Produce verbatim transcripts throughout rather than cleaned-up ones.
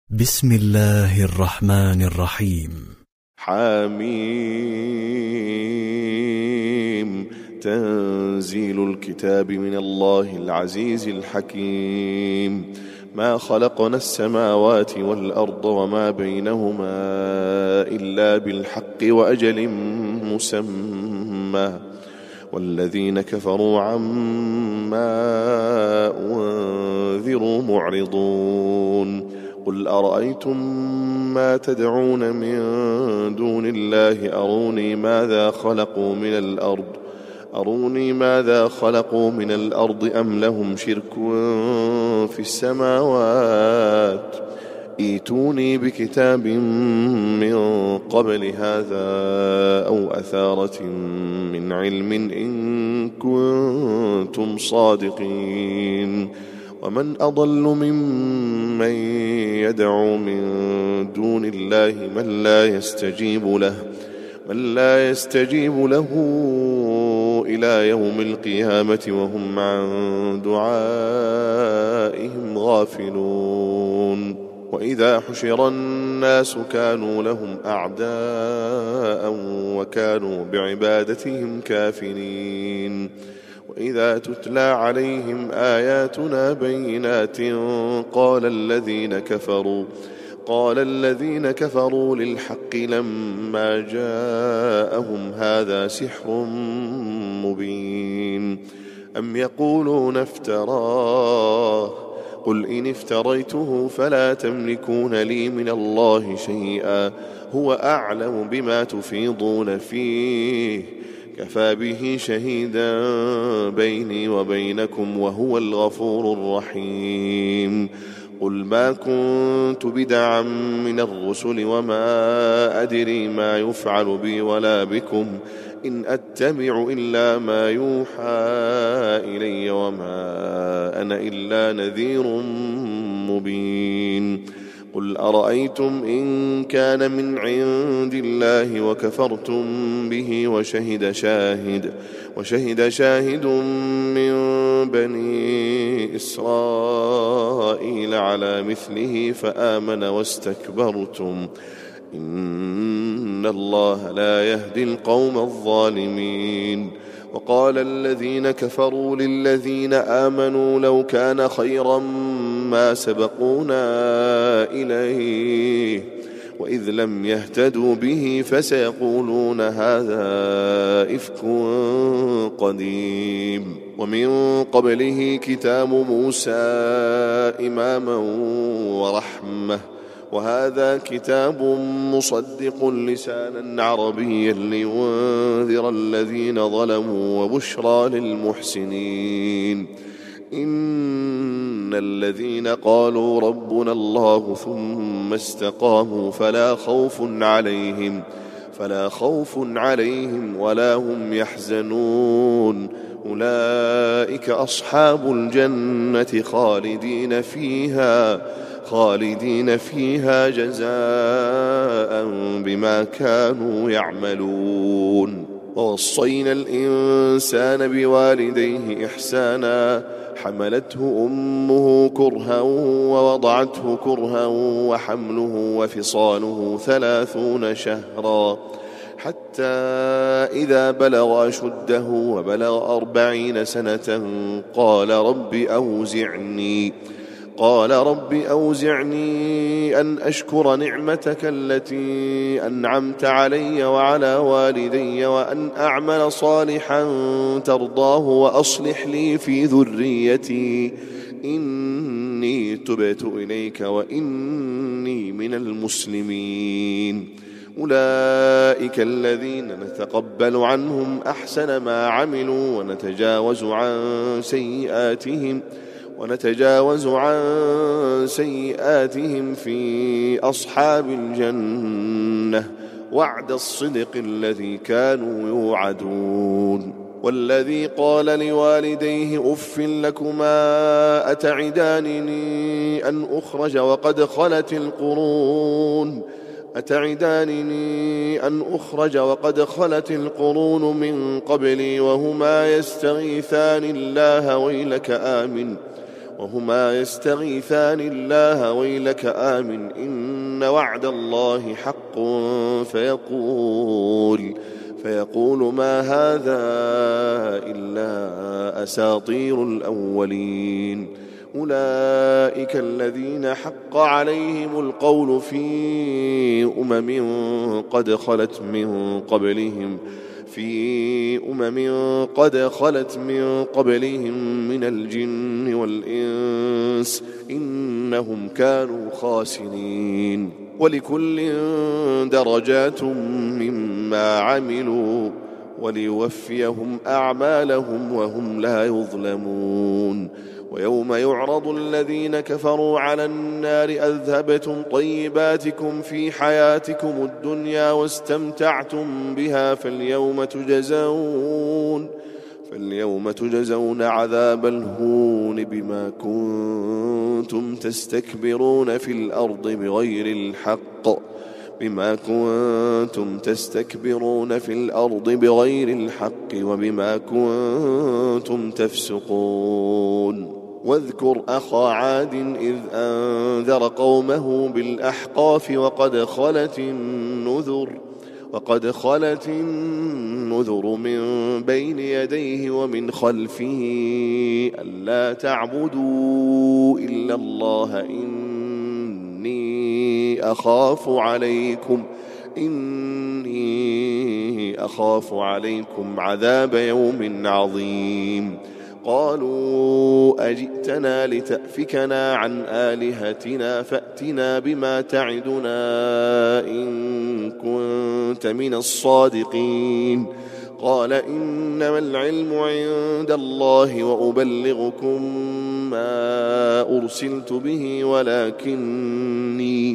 بسم الله الرحمن الرحيم. حميم. تنزيل الكتاب من الله العزيز الحكيم. ما خلقنا السماوات والأرض وما بينهما إلا بالحق وأجل مسمى، والذين كفروا عما أنذروا معرضون. قل أرأيتم ما تدعون من دون الله أروني ماذا خلقوا من الأرض أروني ماذا خلقوا من الأرض أم لهم شرك في السماوات ائتوني بكتاب من قبل هذا أو أثارة من علم إن كنتم صادقين. ومن أضل ممن يدعو من دون الله من لا يستجيب له من لا يستجيب له إلى يوم القيامة وهم عن دعائهم غافلون. وإذا حشر الناس كانوا لهم أعداء وكانوا بعبادتهم كافرين. وإذا تتلى عليهم آياتنا بينات قال الذين كفروا قال الذين كفروا للحق لما جاءهم هذا سحر مبين. أم يقولون افتراه قل إن افتريته فلا تملكون لي من الله شيئا هو أعلم بما تفيضون فيه كفى به شهيدا بيني وبينكم وهو الغفور الرحيم. قل ما كنت بدعا من الرسل وما أدري ما يفعل بي ولا بكم إن أتبع إلا ما يوحى إلي وما أنا إلا نذير مبين. قل أرأيتم إن كان من عند الله وكفرتم به وشهد شاهد وشهد شاهد من بني إسرائيل على مثله فآمن واستكبرتم إن الله لا يهدي القوم الظالمين. وقال الذين كفروا للذين آمنوا لو كان خيرا ما سبقونا إليه وإذ لم يهتدوا به فسيقولون هذا إفك قديم. ومن قبله كتاب موسى إماما ورحمة وهذا كتاب مصدق لسانا عربيا لينذر الذين ظلموا وبشرى للمحسنين. إن الذين قالوا ربنا الله ثم استقاموا فلا خوف عليهم فلا خوف عليهم ولا هم يحزنون أولئك أصحاب الجنة خالدين فيها خالدين فيها جزاء بما كانوا يعملون. ووصينا الإنسان بوالديه إحسانا حملته أمه كرها ووضعته كرها وحمله وفصاله ثلاثون شهرا حتى إذا بلغ أشده وبلغ أربعين سنة قال رب أوزعني قال رب أوزعني أن أشكر نعمتك التي أنعمت علي وعلى والدي وأن أعمل صالحا ترضاه وأصلح لي في ذريتي إني تبت إليك وإني من المسلمين. أولئك الذين نتقبل عنهم أحسن ما عملوا ونتجاوز عن سيئاتهم ونتجاوز عن سيئاتهم في أصحاب الجنة وعد الصدق الذي كانوا يوعدون. والذي قال لوالديه أف لكما أتعدانني أن أخرج وقد خلت القرون أتعدانني أن أخرج وقد خلت القرون من قبلي وهما يستغيثان الله ويلك آمن وهما يستغيثان الله ويلك آمن إن وعد الله حق فيقول فيقول ما هذا إلا أساطير الأولين أولئك الذين حق عليهم القول في أمم قد خلت من قبلهم في أمم قد خلت من قبلهم من الجن والإنس إنهم كانوا خاسرين ولكل درجات مما عملوا وليوفيهم أعمالهم وهم لا يظلمون ويوم يعرض الذين كفروا على النار أذهبتم طيباتكم في حياتكم الدنيا واستمتعتم بها فاليوم تجزون فاليوم تجزون عذاب الهون بما كنتم تستكبرون في الأرض بغير الحق بما كنتم تستكبرون في الأرض بغير الحق وبما كنتم تفسقون واذكر أخا عاد إذ أنذر قومه بالأحقاف وقد خلت النذر وقد خلت النذر من بين يديه ومن خلفه ألا تعبدوا إلا الله إني أخاف عليكم إني أخاف عليكم عذاب يوم عظيم قالوا أجئتنا لتأفكنا عن آلهتنا فأتنا بما تعدنا إن كنت من الصادقين قال إنما العلم عند الله وأبلغكم ما أرسلت به ولكني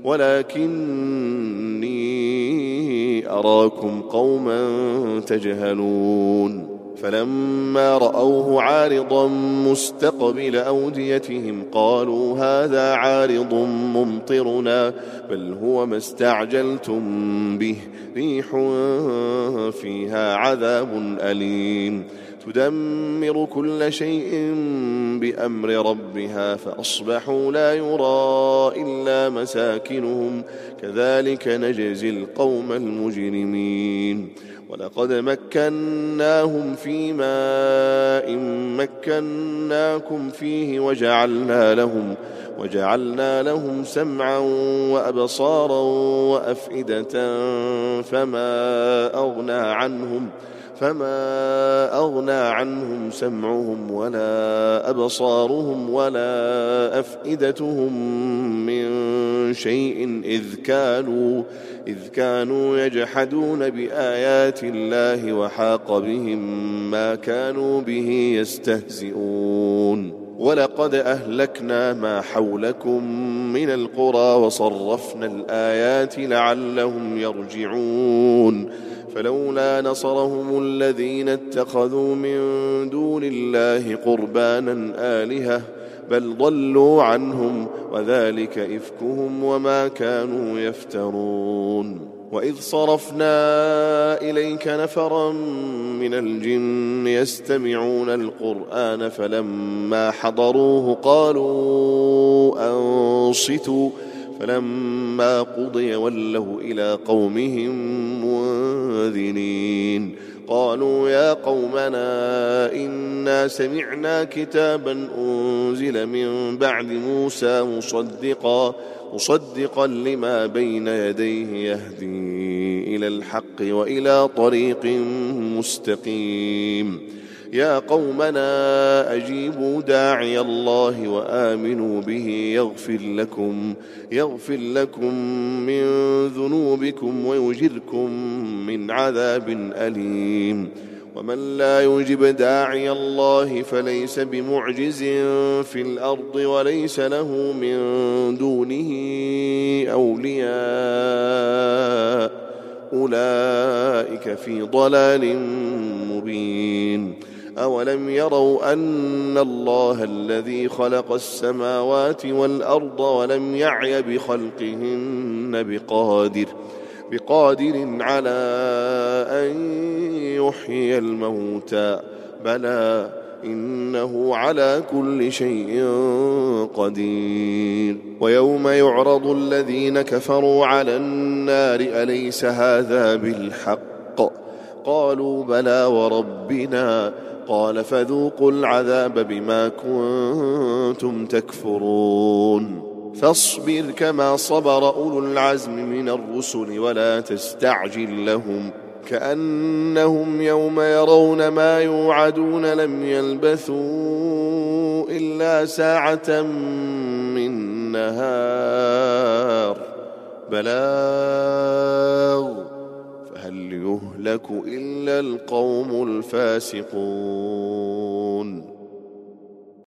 ولكني أراكم قوما تجهلون فلما رأوه عارضا مستقبل أوديتهم قالوا هذا عارض ممطرنا بل هو ما استعجلتم به ريح فيها عذاب أليم تدمر كل شيء بأمر ربها فأصبحوا لا يرى إلا مساكنهم كذلك نجزي القوم المجرمين ولقد مكناهم في ماء مكناكم فيه وجعلنا لهم وجعلنا لهم سمعا وأبصارا وأفئدة فما أغنى عنهم فما أغنى عنهم سمعهم ولا أبصارهم ولا أفئدتهم من شيء إذ كانوا إذ كانوا يجحدون بآيات الله وحاق بهم ما كانوا به يستهزئون ولقد أهلكنا ما حولكم من القرى وصرفنا الآيات لعلهم يرجعون فلولا نصرهم الذين اتخذوا من دون الله قربانا آلهة بل ضلوا عنهم وذلك إفكهم وما كانوا يفترون وإذ صرفنا إليك نفرا من الجن يستمعون القرآن فلما حضروه قالوا أنصتوا فلما قضي ولوا إلى قومهم منذرين قالوا يا قومنا إنا سمعنا كتابا أنزل من بعد موسى مصدقا مصدقا لما بين يديه يهدي إلى الحق وإلى طريق مستقيم يا قومنا أجيبوا داعي الله وآمنوا به يغفر لكم يغفر لكم من ذنوبكم ويجركم من عذاب أليم ومن لا يجب داعي الله فليس بمعجز في الأرض وليس له من دونه أولياء أولئك في ضلال مبين أولم يروا أن الله الذي خلق السماوات والأرض ولم يعي بخلقهن بقادر بقادر على أن يحيي الموتى بلى إنه على كل شيء قدير. ويوم يعرض الذين كفروا على النار أليس هذا بالحق؟ قالوا بلى وربنا. قال فذوقوا العذاب بما كنتم تكفرون. فاصبر كما صبر أولو العزم من الرسل ولا تستعجل لهم كأنهم يوم يرون ما يوعدون لم يلبثوا إلا ساعة من نهار بلاغ فهل يهلك إلا القوم الفاسقون.